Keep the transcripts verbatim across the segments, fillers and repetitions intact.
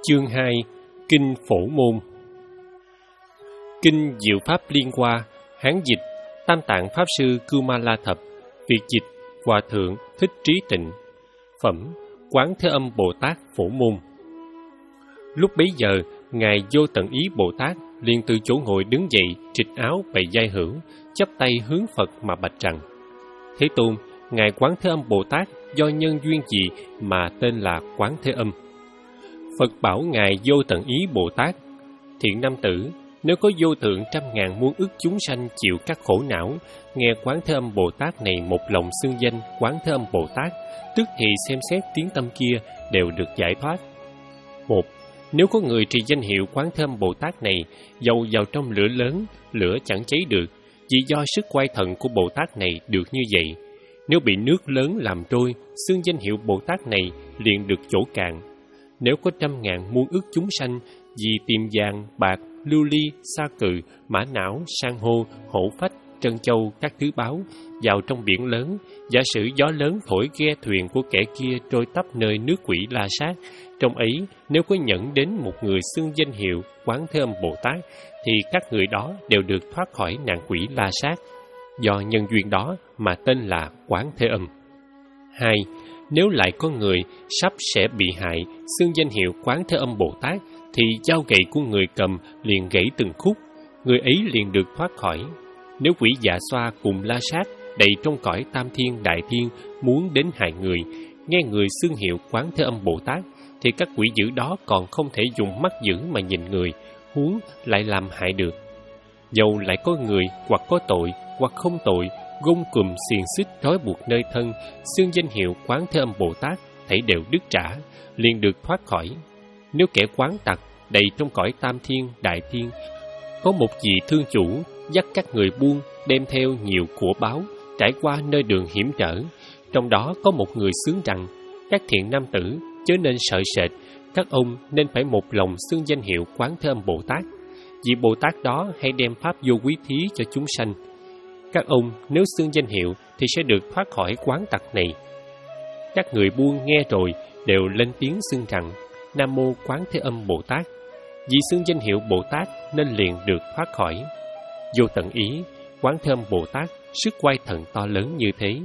Chương hai. Kinh Phổ Môn. Kinh Diệu Pháp Liên Hoa, Hán dịch Tam Tạng Pháp Sư Kumala Thập, Việt dịch Hòa Thượng Thích Trí Tịnh. Phẩm Quán Thế Âm Bồ Tát Phổ Môn. Lúc bấy giờ, Ngài Vô Tận Ý Bồ Tát liền từ chỗ ngồi đứng dậy, trịch áo bày vai hữu, chắp tay hướng Phật mà bạch rằng: Thế Tôn, Ngài Quán Thế Âm Bồ Tát do nhân duyên gì mà tên là Quán Thế Âm? Phật bảo Ngài Vô Tận Ý Bồ Tát: Thiện nam tử, nếu có vô thượng trăm ngàn muôn ức chúng sanh chịu các khổ não, nghe Quán Thế Âm Bồ Tát này một lòng xưng danh Quán Thế Âm Bồ Tát, tức thì xem xét tiếng tâm kia đều được giải thoát. Một, nếu có người trì danh hiệu Quán Thế Âm Bồ Tát này, dầu vào trong lửa lớn, lửa chẳng cháy được, chỉ do sức quay thần của Bồ Tát này được như vậy. Nếu bị nước lớn làm trôi, xưng danh hiệu Bồ Tát này liền được chỗ cạn. Nếu có trăm ngàn muôn ức chúng sanh vì tìm vàng, bạc, lưu ly, sa cừ, mã não, san hô, hổ phách, trân châu, các thứ báu vào trong biển lớn, giả sử gió lớn thổi ghe thuyền của kẻ kia trôi tấp nơi nước quỷ La Sát, trong ấy nếu có nhẫn đến một người xưng danh hiệu Quán Thế Âm Bồ Tát, thì các người đó đều được thoát khỏi nạn quỷ La Sát, do nhân duyên đó mà tên là Quán Thế Âm. Hai, nếu lại có người sắp sẽ bị hại, xưng danh hiệu Quán Thế Âm Bồ Tát, thì dao gậy của người cầm liền gãy từng khúc, người ấy liền được thoát khỏi. Nếu quỷ dạ xoa cùng La Sát đầy trong cõi tam thiên đại thiên muốn đến hại người, nghe người xưng hiệu Quán Thế Âm Bồ Tát, thì các quỷ dữ đó còn không thể dùng mắt dữ mà nhìn người, huống lại làm hại được. Dầu lại có người hoặc có tội hoặc không tội, gông cùm xiềng xích trói buộc nơi thân, xưng danh hiệu Quán Thế Âm Bồ Tát, thảy đều đứt trả, liền được thoát khỏi. Nếu kẻ quán tặc đầy trong cõi tam thiên đại thiên, có một vị thương chủ dắt các người buôn đem theo nhiều của báu, trải qua nơi đường hiểm trở, trong đó có một người xướng rằng: Các thiện nam tử chớ nên sợ sệt, các ông nên phải một lòng xưng danh hiệu Quán Thế Âm Bồ Tát, vì Bồ Tát đó hay đem pháp vô quý thí cho chúng sanh. Các ông nếu xưng danh hiệu thì sẽ được thoát khỏi quán tặc này. Các người buôn nghe rồi đều lên tiếng xưng rằng: Nam Mô Quán Thế Âm Bồ Tát. Vì xưng danh hiệu Bồ Tát nên liền được thoát khỏi. Vô tận ý, Quán Thế Âm Bồ Tát sức quay thần to lớn như thế.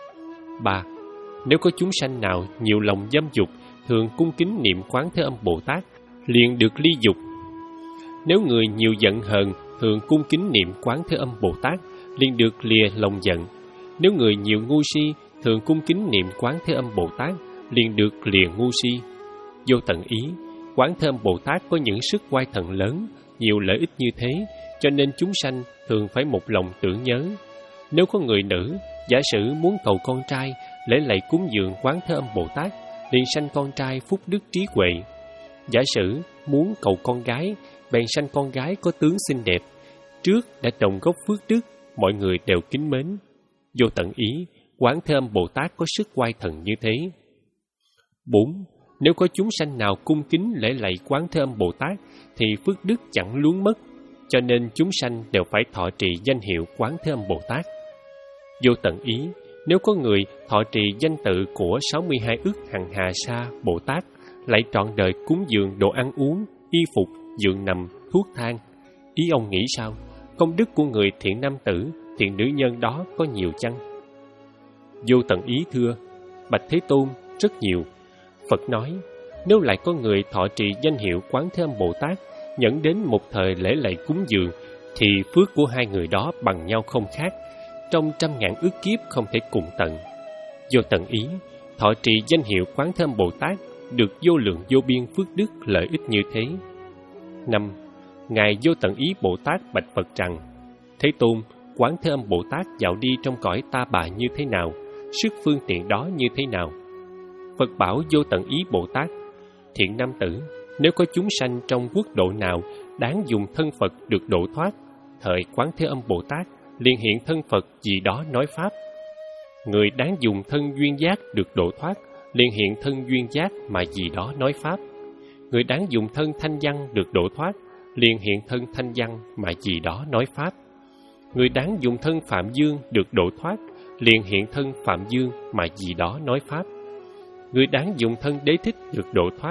Ba, nếu có chúng sanh nào nhiều lòng dâm dục, thường cung kính niệm Quán Thế Âm Bồ Tát, liền được ly dục. Nếu người nhiều giận hờn, thường cung kính niệm Quán Thế Âm Bồ Tát, liền được lìa lòng giận. Nếu người nhiều ngu si, thường cung kính niệm Quán Thế Âm Bồ Tát, liền được lìa ngu si. Vô tận ý, Quán Thế Âm Bồ Tát có những sức quay thần lớn, nhiều lợi ích như thế, cho nên chúng sanh thường phải một lòng tưởng nhớ. Nếu có người nữ, giả sử muốn cầu con trai, lễ lạy cúng dường Quán Thế Âm Bồ Tát, liền sanh con trai phúc đức trí huệ. Giả sử muốn cầu con gái, bèn sanh con gái có tướng xinh đẹp, trước đã trồng gốc phước đức, mọi người đều kính mến. Vô tận ý, Quán Thế Âm Bồ Tát có sức quay thần như thế. Bốn, nếu có chúng sanh nào cung kính lễ lạy Quán Thế Âm Bồ Tát, thì phước đức chẳng luống mất, cho nên chúng sanh đều phải thọ trì danh hiệu Quán Thế Âm Bồ Tát. Vô tận ý, nếu có người thọ trì danh tự của sáu mươi hai ức hằng hà sa Bồ Tát, lại trọn đời cúng dường đồ ăn uống, y phục, giường nằm, thuốc thang, ý ông nghĩ sao? Công đức của người thiện nam tử, thiện nữ nhân đó có nhiều chăng? Vô tận ý thưa: Bạch Thế Tôn, rất nhiều. Phật nói: Nếu lại có người thọ trì danh hiệu Quán Thế Âm Bồ Tát, nhẫn đến một thời lễ lạy cúng dường, thì phước của hai người đó bằng nhau không khác, trong trăm ngàn ức kiếp không thể cùng tận. Vô tận ý, thọ trì danh hiệu Quán Thế Âm Bồ Tát được vô lượng vô biên phước đức lợi ích như thế. Năm, Ngài Vô Tận Ý Bồ Tát bạch Phật rằng: Thế Tôn, Quán Thế Âm Bồ Tát dạo đi trong cõi ta bà như thế nào? Sức phương tiện đó như thế nào? Phật bảo Vô Tận Ý Bồ Tát: Thiện nam tử, nếu có chúng sanh trong quốc độ nào đáng dùng thân Phật được độ thoát, thời Quán Thế Âm Bồ Tát liền hiện thân Phật gì đó nói pháp. Người đáng dùng thân duyên giác được độ thoát, liền hiện thân duyên giác mà gì đó nói pháp. Người đáng dùng thân thanh văn được độ thoát, liền hiện thân thanh văn mà gì đó nói pháp. Người đáng dùng thân phạm dương được độ thoát, liền hiện thân phạm dương mà gì đó nói pháp. Người đáng dùng thân đế thích được độ thoát,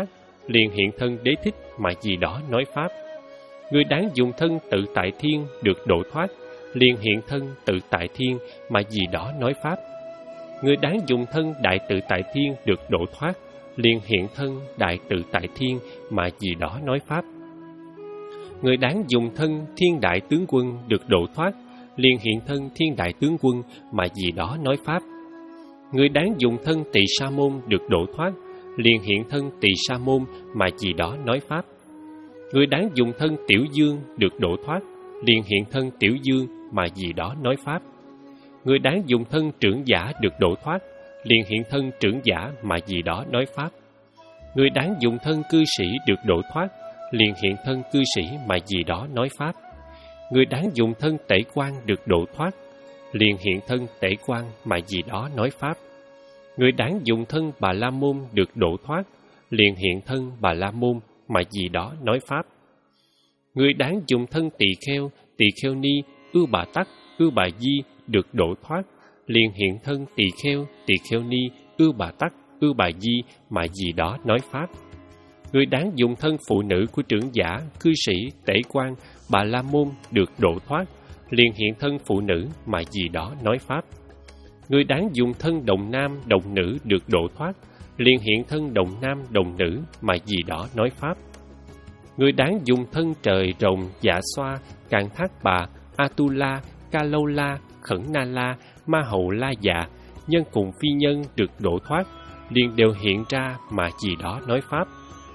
liền hiện thân đế thích mà gì đó nói pháp. Người đáng dùng thân tự tại thiên được độ thoát, liền hiện thân tự tại thiên mà gì đó nói pháp. Người đáng dùng thân đại tự tại thiên được độ thoát, liền hiện thân đại tự tại thiên mà gì đó nói pháp. Người đáng dùng thân thiên đại tướng quân được độ thoát, liền hiện thân thiên đại tướng quân mà gì đó nói pháp. Người đáng dùng thân tỳ sa môn được độ thoát, liền hiện thân tỳ sa môn mà gì đó nói pháp. Người đáng dùng thân tiểu dương được độ thoát, liền hiện thân tiểu dương mà gì đó nói pháp. Người đáng dùng thân trưởng giả được độ thoát, liền hiện thân trưởng giả mà gì đó nói pháp. Người đáng dùng thân cư sĩ được độ thoát, liền hiện thân cư sĩ mà gì đó nói pháp. Người đáng dùng thân tể quan được độ thoát, liền hiện thân tể quan mà gì đó nói pháp. Người đáng dùng thân Bà La Môn được độ thoát, liền hiện thân Bà La Môn mà gì đó nói pháp. Người đáng dùng thân tỳ kheo, tỳ kheo ni, ưu bà tắc, ưu bà di được độ thoát, liền hiện thân tỳ kheo, tỳ kheo ni, ưu bà tắc, ưu bà di mà gì đó nói pháp. Người đáng dùng thân phụ nữ của trưởng giả, cư sĩ, tể quan, Bà La Môn được độ thoát, liền hiện thân phụ nữ mà gì đó nói pháp. Người đáng dùng thân đồng nam, đồng nữ được độ thoát, liền hiện thân đồng nam, đồng nữ mà gì đó nói pháp. Người đáng dùng thân trời, rồng, dạ xoa, càn thác bà, Atula, Ca Lâu La, Khẩn Na La, Ma Hầu La Dạ, nhân cùng phi nhân được độ thoát, liền đều hiện ra mà gì đó nói pháp.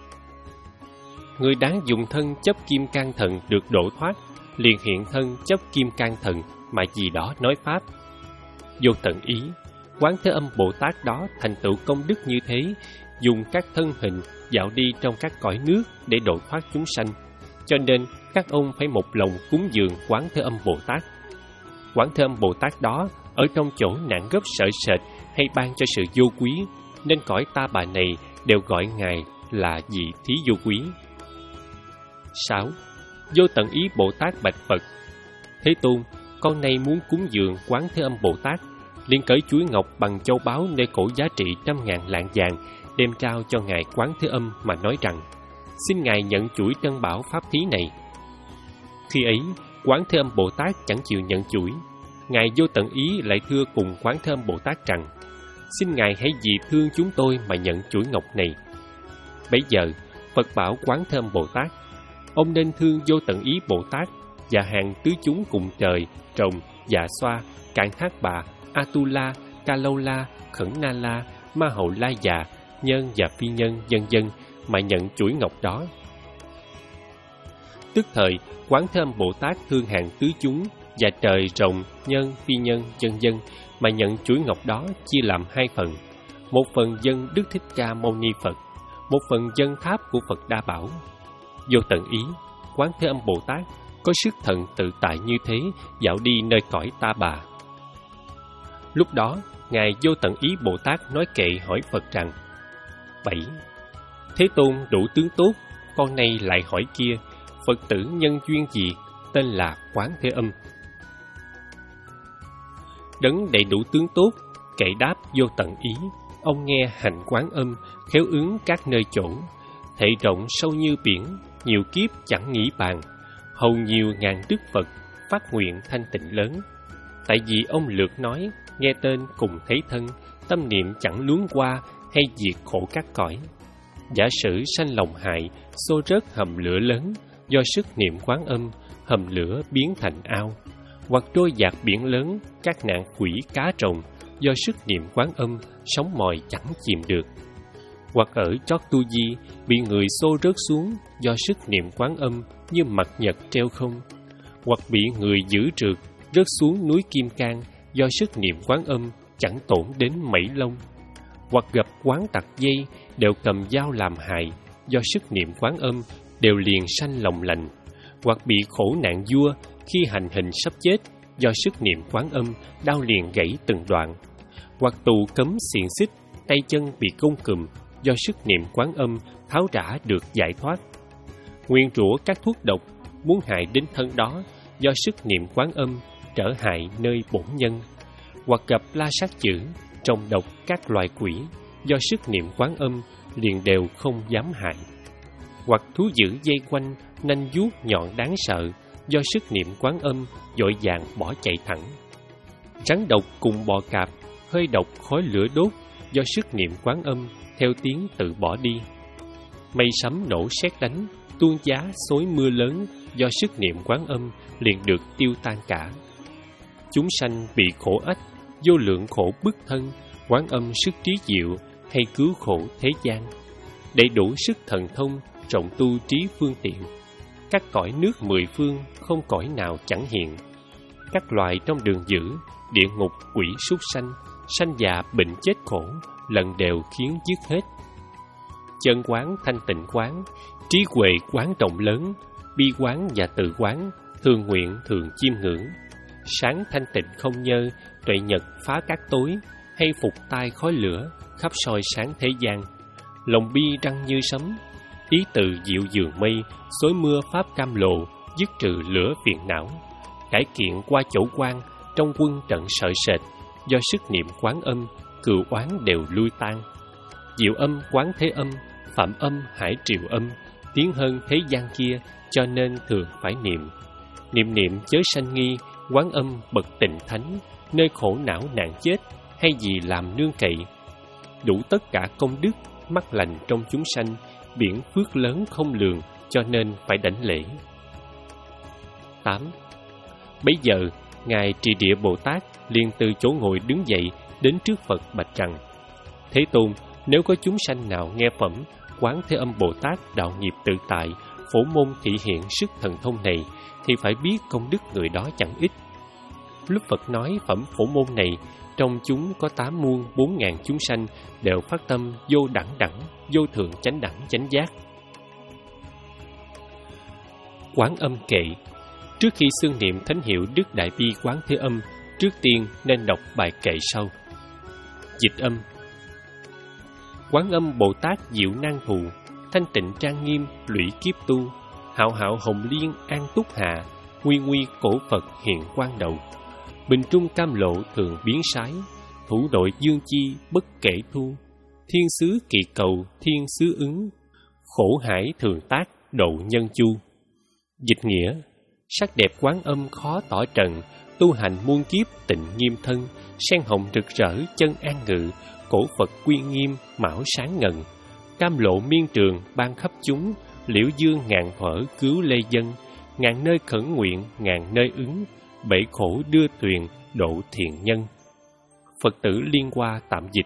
Người đáng dùng thân chấp kim can thần được độ thoát, liền hiện thân chấp kim can thần mà gì đó nói pháp. Vô tận ý, Quán Thế Âm Bồ Tát đó thành tựu công đức như thế, dùng các thân hình dạo đi trong các cõi nước để độ thoát chúng sanh, cho nên các ông phải một lòng cúng dường Quán Thế Âm Bồ Tát. Quán Thế Âm Bồ Tát đó ở trong chỗ nạn gấp sợ sệt hay ban cho sự vô quý, nên cõi ta bà này đều gọi Ngài là vị thí vô quý. Sáu. Vô tận ý Bồ Tát bạch Phật: Thế Tôn, con nay muốn cúng dường Quán Thế Âm Bồ Tát, liền cởi chuỗi ngọc bằng châu báu nơi cổ giá trị trăm ngàn lạng vàng, đem trao cho Ngài Quán Thế Âm mà nói rằng: Xin Ngài nhận chuỗi trân bảo pháp thí này. Khi ấy, Quán Thế Âm Bồ Tát chẳng chịu nhận chuỗi. Ngài Vô Tận Ý lại thưa cùng Quán Thế Âm Bồ Tát rằng: Xin Ngài hãy vì thương chúng tôi mà nhận chuỗi ngọc này. Bấy giờ, Phật bảo Quán Thế Âm Bồ Tát: Ông nên thương Vô Tận Ý Bồ Tát và hàng tứ chúng cùng trời, rồng, dạ xoa, cạn thác bà, Atula, Ca Lâu La, Khẩn Na La, Ma Hầu La Dạ, nhân và phi nhân, vân vân mà nhận chuỗi ngọc đó. Tức thời, Quán Thế Âm Bồ Tát thương hàng tứ chúng và trời, rồng, nhân, phi nhân, vân vân mà nhận chuỗi ngọc đó chia làm hai phần. Một phần dân Đức Thích Ca Mâu Ni Phật, một phần dân tháp của Phật Đa Bảo. Vô tận ý, Quán Thế Âm Bồ Tát có sức thần tự tại như thế, dạo đi nơi cõi ta bà. Lúc đó, Ngài Vô Tận Ý Bồ Tát nói kệ hỏi Phật rằng: Bảy. Thế Tôn đủ tướng tốt, con nay lại hỏi kia, Phật tử nhân duyên gì, tên là Quán Thế Âm? Đấng đầy đủ tướng tốt, kệ đáp Vô Tận Ý: Ông nghe hành Quán Âm, khéo ứng các nơi chỗ, thể rộng sâu như biển, nhiều kiếp chẳng nghĩ bàn, hầu nhiều ngàn đức Phật, phát nguyện thanh tịnh lớn. Tại vì ông lượt nói, nghe tên cùng thấy thân, tâm niệm chẳng luống qua, hay diệt khổ các cõi. Giả sử sanh lòng hại, xô rớt hầm lửa lớn, do sức niệm Quán Âm, hầm lửa biến thành ao. Hoặc trôi dạt biển lớn, các nạn quỷ cá rồng, do sức niệm Quán Âm, sóng mòi chẳng chìm được. Hoặc ở chót tu di, bị người xô rớt xuống, do sức niệm Quán Âm, như mặt nhật treo không. Hoặc bị người giữ trượt, rớt xuống núi Kim Cang, do sức niệm Quán Âm, chẳng tổn đến mảy lông. Hoặc gặp quán tặc dây, đều cầm dao làm hại, do sức niệm Quán Âm, đều liền sanh lòng lành. Hoặc bị khổ nạn vua, khi hành hình sắp chết, do sức niệm Quán Âm, đau liền gãy từng đoạn. Hoặc tù cấm xiềng xích, tay chân bị côn cùm, do sức niệm Quán Âm, tháo rã được giải thoát. Nguyên rủa các thuốc độc, muốn hại đến thân đó, do sức niệm Quán Âm, trở hại nơi bổn nhân. Hoặc gặp la sát chữ, trồng độc các loài quỷ, do sức niệm Quán Âm, liền đều không dám hại. hoặc thú dữ dây quanh, nanh vuốt nhọn đáng sợ, do sức niệm Quán Âm vội vàng bỏ chạy thẳng. Rắn độc cùng bò cạp, hơi độc khói lửa đốt, do sức niệm Quán Âm theo tiếng tự bỏ đi. Mây sấm nổ sét đánh, tuôn giá xối mưa lớn, do sức niệm Quán Âm liền được tiêu tan cả. Chúng sanh bị khổ ách, vô lượng khổ bức thân, Quán Âm sức trí diệu hay cứu khổ thế gian, đầy đủ sức thần thông, rộng tu trí phương tiện. Các cõi nước mười phương không cõi nào chẳng hiện. Các loài trong đường dữ, địa ngục quỷ súc sanh, sanh già bệnh chết khổ, lần đều khiến dứt hết. Chân quán thanh tịnh quán, trí huệ quán rộng lớn, bi quán và từ quán, thường nguyện thường chiêm ngưỡng. Sáng thanh tịnh không nhơ, tuệ nhật phá các tối, hay phục tai khói lửa, khắp soi sáng thế gian. Lòng bi răng như sấm, ý từ dịu dường mây, xối mưa pháp cam lộ, dứt trừ lửa phiền não. Cải kiện qua chỗ quan, trong quân trận sợ sệt, do sức niệm Quán Âm, cừu oán đều lui tan. Diệu âm quán thế âm, phạm âm hải triều âm, tiến hơn thế gian kia, cho nên thường phải niệm. Niệm niệm chớ sanh nghi, Quán Âm bậc tịnh thánh, nơi khổ não nạn chết, hay gì làm nương cậy. Đủ tất cả công đức, mắt lành trong chúng sanh, biển phước lớn không lường, cho nên phải đảnh lễ. tám. Bấy giờ, Ngài Trì Địa Bồ Tát liền từ chỗ ngồi đứng dậy, đến trước Phật bạch rằng: Thế Tôn, nếu có chúng sanh nào nghe phẩm Quán Thế Âm Bồ Tát đạo nghiệp tự tại, phổ môn thị hiện sức thần thông này, thì phải biết công đức người đó chẳng ít. Lúc Phật nói phẩm phổ môn này, trong chúng có tám muôn bốn ngàn chúng sanh đều phát tâm vô đẳng đẳng, vô thượng chánh đẳng chánh giác. Quán Âm kệ. Trước khi xưng niệm thánh hiệu Đức Đại Bi Quán Thế Âm, trước tiên nên đọc bài kệ sau. Dịch âm. Quán Âm Bồ Tát diệu năng thù, thanh tịnh trang nghiêm lụy kiếp tu, hạo hạo hồng liên an túc hạ, nguy nguy cổ Phật hiện quang đầu. Bình trung cam lộ thường biến sái, thủ đội dương chi bất kể thu, thiên sứ kỳ cầu thiên sứ ứng, khổ hải thường tác độ nhân chu. Dịch nghĩa. Sắc đẹp Quán Âm khó tỏ trần, tu hành muôn kiếp tịnh nghiêm thân, sen hồng rực rỡ chân an ngự, cổ Phật quy nghiêm mão sáng ngần. Cam lộ miên trường ban khắp chúng, liễu dương ngàn thuở cứu lê dân, ngàn nơi khẩn nguyện ngàn nơi ứng, bể khổ đưa tuyền độ thiện nhân. Phật tử Liên Hoa tạm dịch.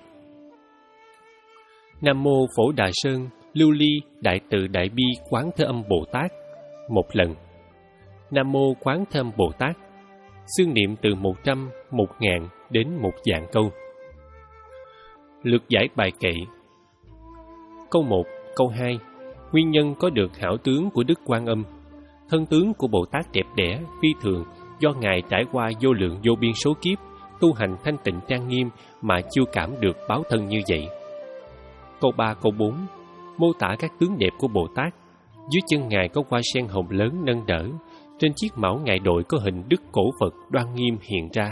Nam mô Phổ Đà Sơn Lưu Ly Đại Từ Đại Bi Quán Thế Âm Bồ Tát. Một lần. Nam mô Quán Thế Âm Bồ Tát. Xương niệm từ một trăm, một ngàn đến một vạn câu. Lược giải bài kệ. Câu một, câu hai. Nguyên nhân có được hảo tướng của Đức Quan Âm. Thân tướng của Bồ Tát đẹp đẽ, phi thường, do Ngài trải qua vô lượng vô biên số kiếp, tu hành thanh tịnh trang nghiêm mà chưa cảm được báo thân như vậy. Câu ba, câu bốn. Mô tả các tướng đẹp của Bồ Tát. Dưới chân Ngài có hoa sen hồng lớn nâng đỡ, trên chiếc mão Ngài đội có hình Đức Cổ Phật đoan nghiêm hiện ra.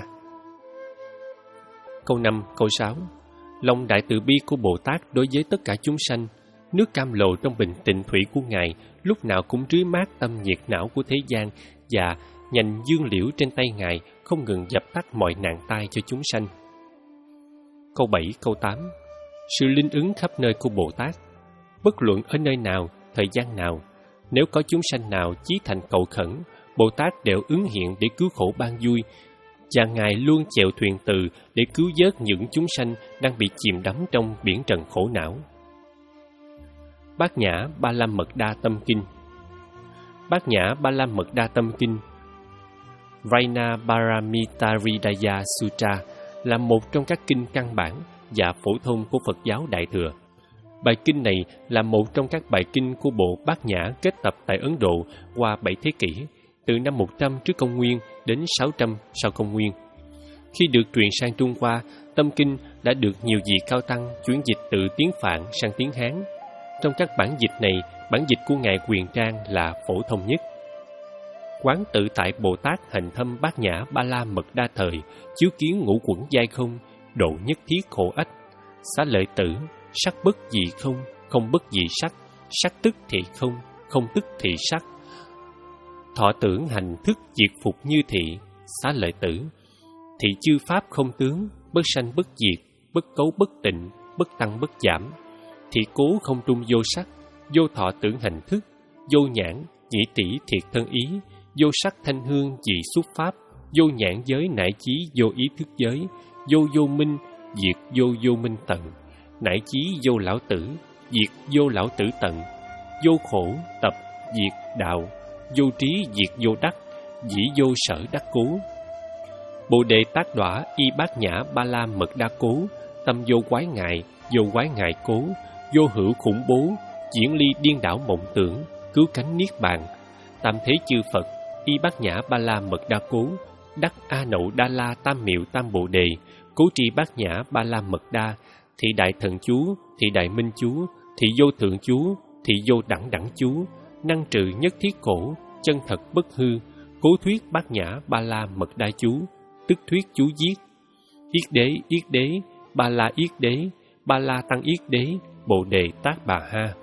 Câu năm, câu sáu. Lòng đại từ bi của Bồ Tát đối với tất cả chúng sanh. Nước cam lộ trong bình tịnh thủy của Ngài lúc nào cũng rưới mát tâm nhiệt não của thế gian, và nhành dương liễu trên tay Ngài không ngừng dập tắt mọi nạn tai cho chúng sanh. Câu bảy, câu tám. Sự linh ứng khắp nơi của Bồ Tát. Bất luận ở nơi nào, thời gian nào, nếu có chúng sanh nào chí thành cầu khẩn, Bồ Tát đều ứng hiện để cứu khổ ban vui, và Ngài luôn chèo thuyền từ để cứu vớt những chúng sanh đang bị chìm đắm trong biển trần khổ não. Bát Nhã Ba La Mật Đa Tâm Kinh. Bát Nhã Ba La Mật Đa Tâm Kinh Vaina Paramittaridaya Sutra là một trong các kinh căn bản và phổ thông của Phật giáo Đại Thừa. Bài kinh này là một trong các bài kinh của bộ Bát Nhã kết tập tại Ấn Độ qua bảy thế kỷ, từ năm một trăm trước công nguyên đến sáu trăm sau công nguyên. Khi được truyền sang Trung Hoa, tâm kinh đã được nhiều vị cao tăng chuyển dịch từ tiếng Phạn sang tiếng Hán. Trong các bản dịch này, bản dịch của Ngài Quyền Trang là phổ thông nhất. Quán tự tại Bồ Tát hành thâm Bát Nhã Ba La Mật Đa thời, chiếu kiến ngũ quẩn giai không, độ nhất thiết khổ ách, xá lợi tử, sắc bất dị không, không bất dị sắc, sắc tức thì không, không tức thì sắc. Thọ tưởng hành thức diệt phục như thị, Xá Lợi Tử. Thị chư pháp không tướng, bất sanh bất diệt, bất cấu bất tịnh, bất tăng bất giảm. Thị cố không trung vô sắc, vô thọ tưởng hành thức, vô nhãn, nhĩ tỷ thiệt thân ý, vô sắc thanh hương dị xúc pháp, vô nhãn giới nải chí vô ý thức giới, vô vô minh, diệt vô vô minh tận, nải chí vô lão tử, diệt vô lão tử tận, vô khổ, tập, diệt đạo, vô trí, diệt vô đắc, dĩ vô sở đắc cố. Bồ đề tác đọa y bát nhã ba la mật đa cố, tâm vô quái ngại, vô quái ngại cố, vô hữu khủng bố, diễn ly điên đảo mộng tưởng, cứu cánh niết bàn. Tam thế chư Phật, y bát nhã ba la mật đa cố, đắc a nậu đa la tam miệu tam bồ đề, cố tri bát nhã ba la mật đa, thị đại thần chú, thị đại minh chú, thị vô thượng chú, thị vô đẳng đẳng chú, năng trừ nhất thiết cổ, chân thật bất hư, cố thuyết bát nhã ba la mật đa chú, tức thuyết chú giết. Yết đế, yết đế, ba la yết đế, ba la tăng yết đế, bồ đề tát bà ha.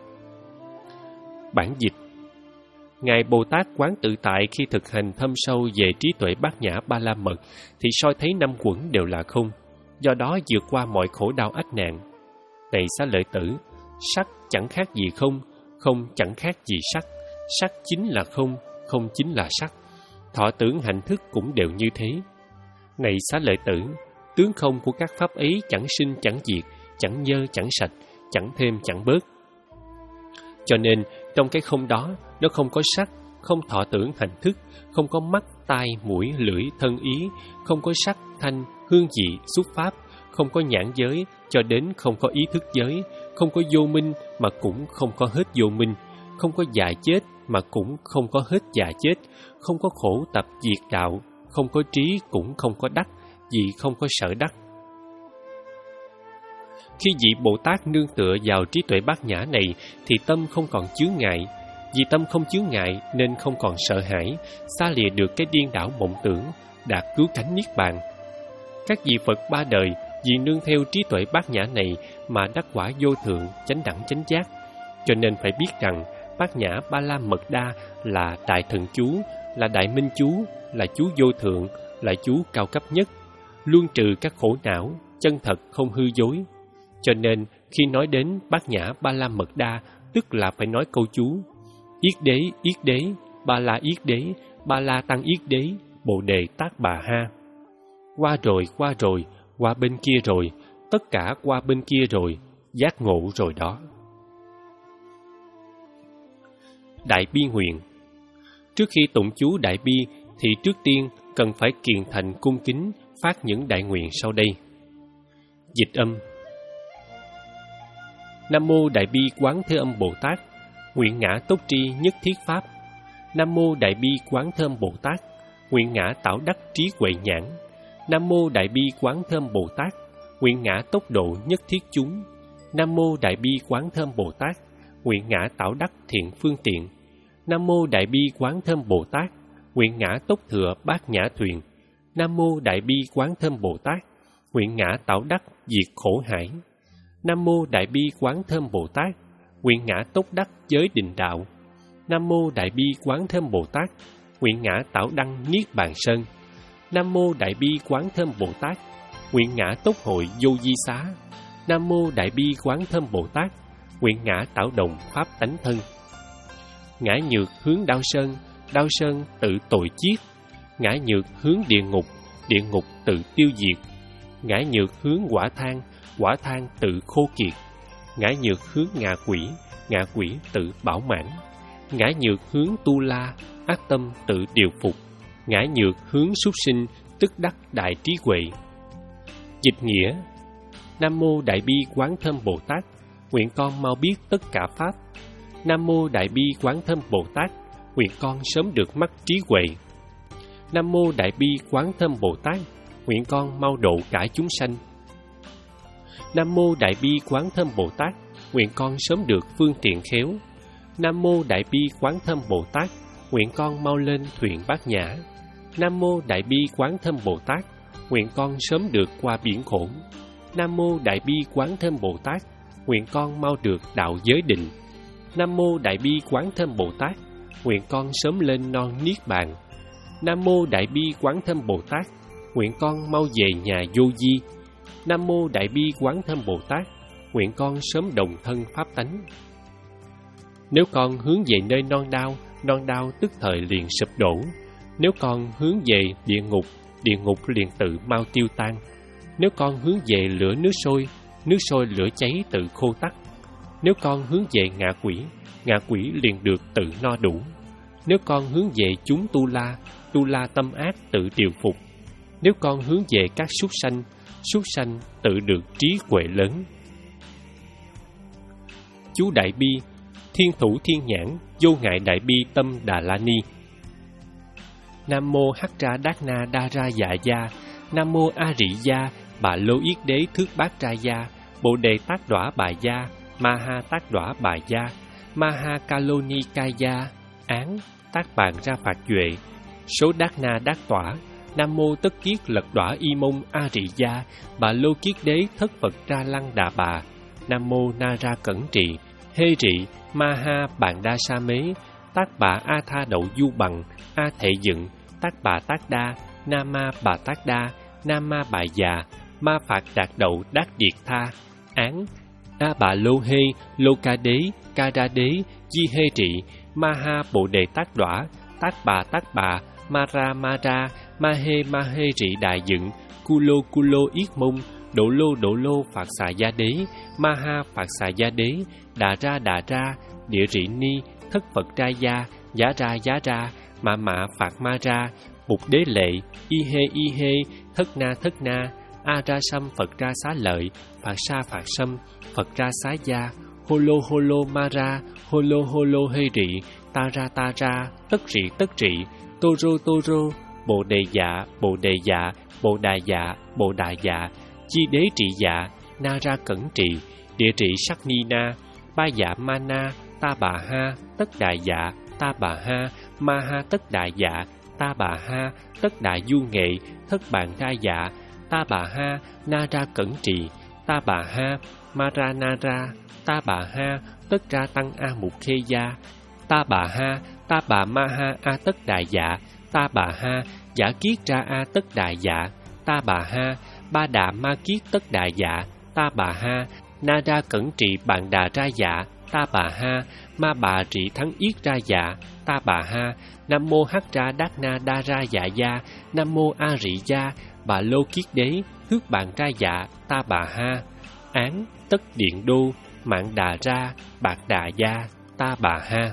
Bản dịch: Ngài Bồ Tát Quán Tự Tại khi thực hành thâm sâu về trí tuệ bát nhã ba la mật thì soi thấy năm quẩn đều là không, do đó vượt qua mọi khổ đau ách nạn. Này Xá Lợi Tử, sắc chẳng khác gì không, không chẳng khác gì sắc, sắc chính là không, không chính là sắc, thọ tưởng hành thức cũng đều như thế. Này Xá Lợi Tử, tướng không của các pháp ấy chẳng sinh chẳng diệt, chẳng nhơ chẳng sạch, chẳng thêm chẳng bớt. Cho nên trong cái không đó, nó không có sắc, không thọ tưởng hành thức, không có mắt, tai, mũi, lưỡi, thân ý, không có sắc, thanh, hương vị, xúc pháp, không có nhãn giới, cho đến không có ý thức giới, không có vô minh mà cũng không có hết vô minh, không có già chết mà cũng không có hết già chết, không có khổ tập diệt đạo, không có trí cũng không có đắc, vì không có sở đắc. Khi vị Bồ Tát nương tựa vào trí tuệ bát nhã này thì tâm không còn chướng ngại. Vì tâm không chướng ngại nên không còn sợ hãi, xa lìa được cái điên đảo mộng tưởng, đạt cứu cánh niết bàn. Các vị Phật ba đời vì nương theo trí tuệ bát nhã này mà đắc quả vô thượng, chánh đẳng chánh giác. Cho nên phải biết rằng bát nhã ba la mật đa là đại thần chú, là đại minh chú, là chú vô thượng, là chú cao cấp nhất, luôn trừ các khổ não, chân thật không hư dối. Cho nên khi nói đến bát nhã ba la mật đa, tức là phải nói câu chú Yết đế, yết đế, ba la yết đế, ba la tăng yết đế, bồ đề tát bà ha. Qua rồi, qua rồi, qua bên kia rồi, tất cả qua bên kia rồi, giác ngộ rồi đó. Đại bi nguyện. Trước khi tụng chú đại bi thì trước tiên cần phải kiền thành cung kính phát những đại nguyện sau đây. Dịch âm. Nam mô Đại bi Quán Thế Âm Bồ Tát, nguyện ngã tốt tri nhất thiết pháp. Nam mô Đại bi Quán Thế Âm Bồ Tát, nguyện ngã tạo đắc trí huệ nhãn. Nam mô Đại bi Quán Thế Âm Bồ Tát, nguyện ngã tốc độ nhất thiết chúng. Nam mô Đại bi Quán Thế Âm Bồ Tát, nguyện ngã tạo đắc thiện phương tiện. Nam mô Đại bi Quán Thế Âm Bồ Tát, nguyện ngã tốc thừa bát nhã thuyền. Nam mô Đại bi Quán Thế Âm Bồ Tát, nguyện ngã tạo đắc diệt khổ hải. Nam mô Đại bi Quán Thế Âm Bồ Tát, nguyện ngã tốc đắc giới định đạo. Nam mô Đại bi Quán Thế Âm Bồ Tát, nguyện ngã tạo đăng niết bàn sơn. Nam mô Đại bi Quán Thế Âm Bồ Tát, nguyện ngã tốc hội vô di xá. Nam mô Đại bi Quán Thế Âm Bồ Tát, nguyện ngã tạo đồng pháp tánh thân. Ngã nhược hướng đao sơn, đao sơn tự tội chiết. Ngã nhược hướng địa ngục, địa ngục tự tiêu diệt. Ngã nhược hướng quả than, quả than tự khô kiệt. Ngã nhược hướng ngạ quỷ, ngạ quỷ tự bảo mãn. Ngã nhược hướng tu la, ác tâm tự điều phục. Ngã nhược hướng súc sinh, tức đắc đại trí huệ. Dịch nghĩa. Nam mô Đại bi Quán Thế Âm Bồ Tát, nguyện con mau biết tất cả pháp. Nam mô Đại bi Quán Thế Âm Bồ Tát, nguyện con sớm được mắt trí huệ. Nam mô Đại bi Quán Thế Âm Bồ Tát, nguyện con mau độ cả chúng sanh. Nam mô Đại bi Quán Thế Âm Bồ Tát, nguyện con sớm được phương tiện khéo. Nam mô Đại bi Quán Thế Âm Bồ Tát, nguyện con mau lên thuyền bát nhã. Nam mô Đại bi Quán Thế Âm Bồ Tát, nguyện con sớm được qua biển khổ. Nam mô Đại bi Quán Thế Âm Bồ Tát, nguyện con mau được đạo giới định. Nam Mô Đại Bi Quán Thâm Bồ Tát, nguyện con sớm lên non Niết Bàn. Nam Mô Đại Bi Quán Thâm Bồ Tát, nguyện con mau về nhà vô vi. Nam Mô Đại Bi Quán Thâm Bồ Tát, nguyện con sớm đồng thân pháp tánh. Nếu con hướng về nơi non đau, non đau tức thời liền sụp đổ. Nếu con hướng về địa ngục, địa ngục liền tự mau tiêu tan. Nếu con hướng về lửa nước sôi, nước sôi lửa cháy tự khô tắt. Nếu con hướng về ngạ quỷ, ngạ quỷ liền được tự no đủ. Nếu con hướng về chúng tu la, tu la tâm ác tự điều phục. Nếu con hướng về các súc sanh, súc sanh tự được trí huệ lớn. Chú Đại Bi, Thiên Thủ Thiên Nhãn, Vô Ngại Đại Bi Tâm Đà La Ni. Nam Mô Hắc Ra Đát Na Đa Ra Dạ Gia, Nam Mô A Rị Gia, Bà Lô Yết Đế Thước Bát Ra Gia, Bồ Đề Tát Đọa Bà Gia, Ma Ha Tát Đọa Bà Gia, Ma Ha Ca Lô Ni Ca Gia. Án Tác Bàn Ra Phạt Duệ. Số Đát Na Đát Tỏa. Nam Mô Tất Kiết Lật Đọa Y Mông A Rị Gia, Bà Lô Kiết Đế Thất Phật Ra Lăng Đà Bà. Nam Mô Na Ra Cẩn Trị, Hê Trị, Ma Ha Bàn Đa Sa Mế, Tác Bà A Tha Đậu Du Bằng, A Thệ Dựng, Tác Bà Tác Đa, Nam Ma Bà Tác Đa, Nam Ma Bà Già, Ma Phạt Đạt Đậu Đát Điệt Tha. Án A Bà Lô Hê, Lô Ca Đế, Ca Ra Đế, Di Hê Trị, Ma Ha Bồ Đề Tác Đọa, Tác Bà Tác Bà, Ma Ra Ma Ra, Ma Hê Ma Hê Trị Đại Dựng, Cu Lô Cu Lô Yết Mông, Đỗ Lô Đỗ Lô Phạt Xà Gia Đế, Ma Ha Phạt Xà Gia Đế, Đà Ra Đà Ra, Địa Rị Ni, Thất Phật Ra Gia, Giá Ra Giá Ra, Mạ Mạ Phạt Ma Ra, Mục Đế Lệ, Y Hê Y Hê, Thất Na Thất Na, A Ra Sâm Phật Ra Xá Lợi, Phạt Sa Phạt Sâm, Phật Ra Xá Gia, Hô Lô Hô Lô Ma Ra, Hô Lô Hô Lô Hê Rị, Ta Ra Ta Ra, Tất Rị Tất Rị, Tô Rô Tô Rô, Bồ Đề Dạ, Bồ Đề Dạ, Bồ Đà Dạ, Bồ Đà Dạ, Chi Đế Trị Dạ, Na Ra Cẩn Trị, Địa Trị Sắc Ni Na, Ba Dạ Ma Na, Ta Bà Ha, Tất Đà Dạ, Ta Bà Ha, Ma Ha Tất Đà Dạ, Ta Bà Ha, Tất Đà Du Nghệ, Thất Bàn Ra Dạ, Ta Bà Ha, Na Ra Cẩn Trị, Ta Bà Ha, Ma Ra Na Ra, Ta Bà Ha, Tất Ra Tăng A Mục Khê Gia, Ta Bà Ha, Ta Bà Ma Ha A Tất Đà Dạ, Ta Bà Ha, Giả Kiết Ra A Tất Đà Dạ, Ta Bà Ha, Ba Đà Ma Kiết Tất Đà Dạ, Ta Bà Ha, Na Ra Cẩn Trị Bàn Đà Ra Dạ, Ta Bà Ha, Ma Bà Trị Thắng Yết Ra Dạ, Ta Bà Ha, Nam Mô Hắc Ra Đát Na Đa Ra Dạ Gia, Nam Mô A Rị Gia, Bà Lô Kiết Đế, Thước Bàn Ra Dạ, Ta Bà Ha. Án Tất Điện Đô, Mạng Đà Ra, Bạc Đà Gia, Ta Bà Ha.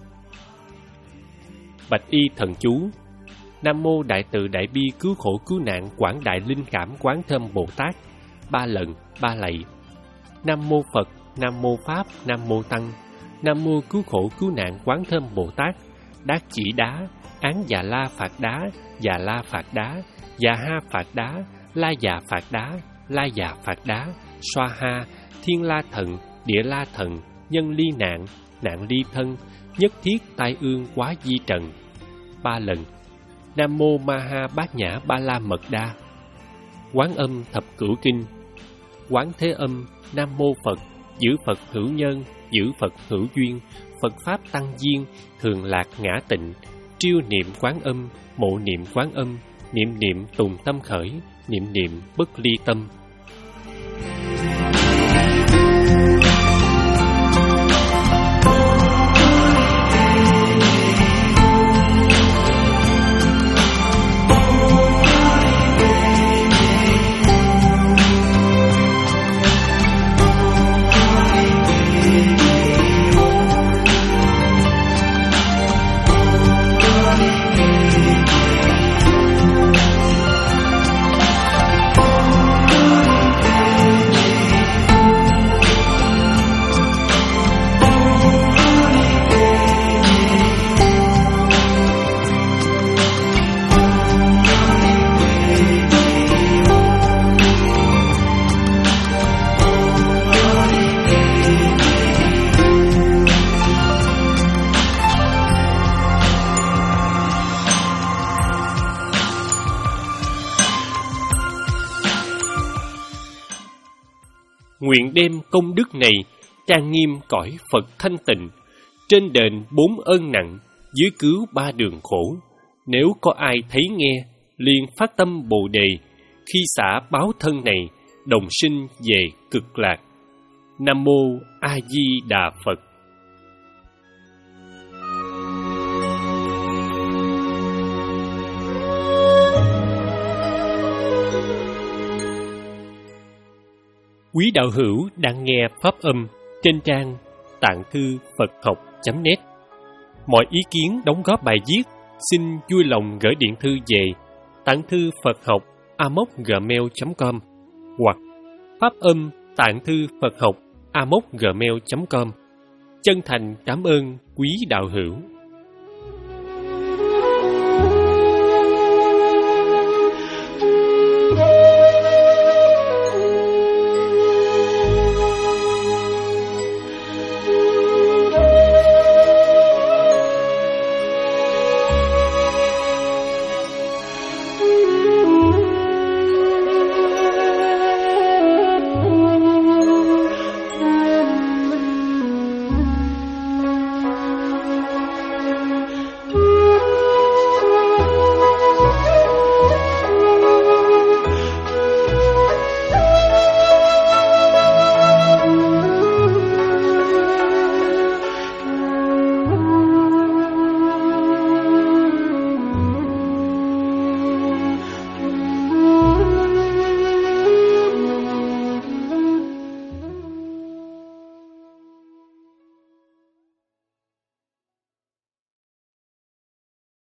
Bạch Y Thần Chú. Nam Mô Đại Từ Đại Bi Cứu Khổ Cứu Nạn Quảng Đại Linh Cảm Quán Thâm Bồ Tát. Ba lần, ba lạy. Nam Mô Phật, Nam Mô Pháp, Nam Mô Tăng. Nam Mô Cứu Khổ Cứu Nạn Quán Thâm Bồ Tát. Đát Chỉ Đá, Án Già La Phạt Đá, Già La Phạt Đá, Già Ha Phạt Đá, La Già Phạt Đá, La Già Phạt Đá, Xoa Ha, Thiên La Thần, Địa La Thần, Nhân Ly Nạn, Nạn Ly Thân, Nhất Thiết Tai Ương Quá Di Trần. Ba lần. Nam Mô Ma Ha Bát Nhã Ba La Mật Đa. Quán Âm Thập Cửu Kinh. Quán Thế Âm, Nam Mô Phật, giữ Phật hữu nhân, giữ Phật hữu duyên, Phật Pháp tăng duyên, thường lạc ngã tịnh, triêu niệm Quán Âm, mộ niệm Quán Âm, niệm niệm tùng tâm khởi, niệm niệm bất ly tâm. Nguyện đem công đức này trang nghiêm cõi Phật thanh tịnh, trên đền bốn ơn nặng, dưới cứu ba đường khổ. Nếu có ai thấy nghe, liền phát tâm Bồ Đề, khi xả báo thân này, đồng sinh về cực lạc. Nam Mô A Di Đà Phật. Quý đạo hữu đang nghe pháp âm trên trang tạng thư Phật học chấm net. Mọi ý kiến đóng góp bài viết xin vui lòng gửi điện thư về tạng thư Phật học a m o c gmail chấm com hoặc pháp âm tạng thư Phật học a m o c gmail chấm com. Chân thành cảm ơn quý đạo hữu.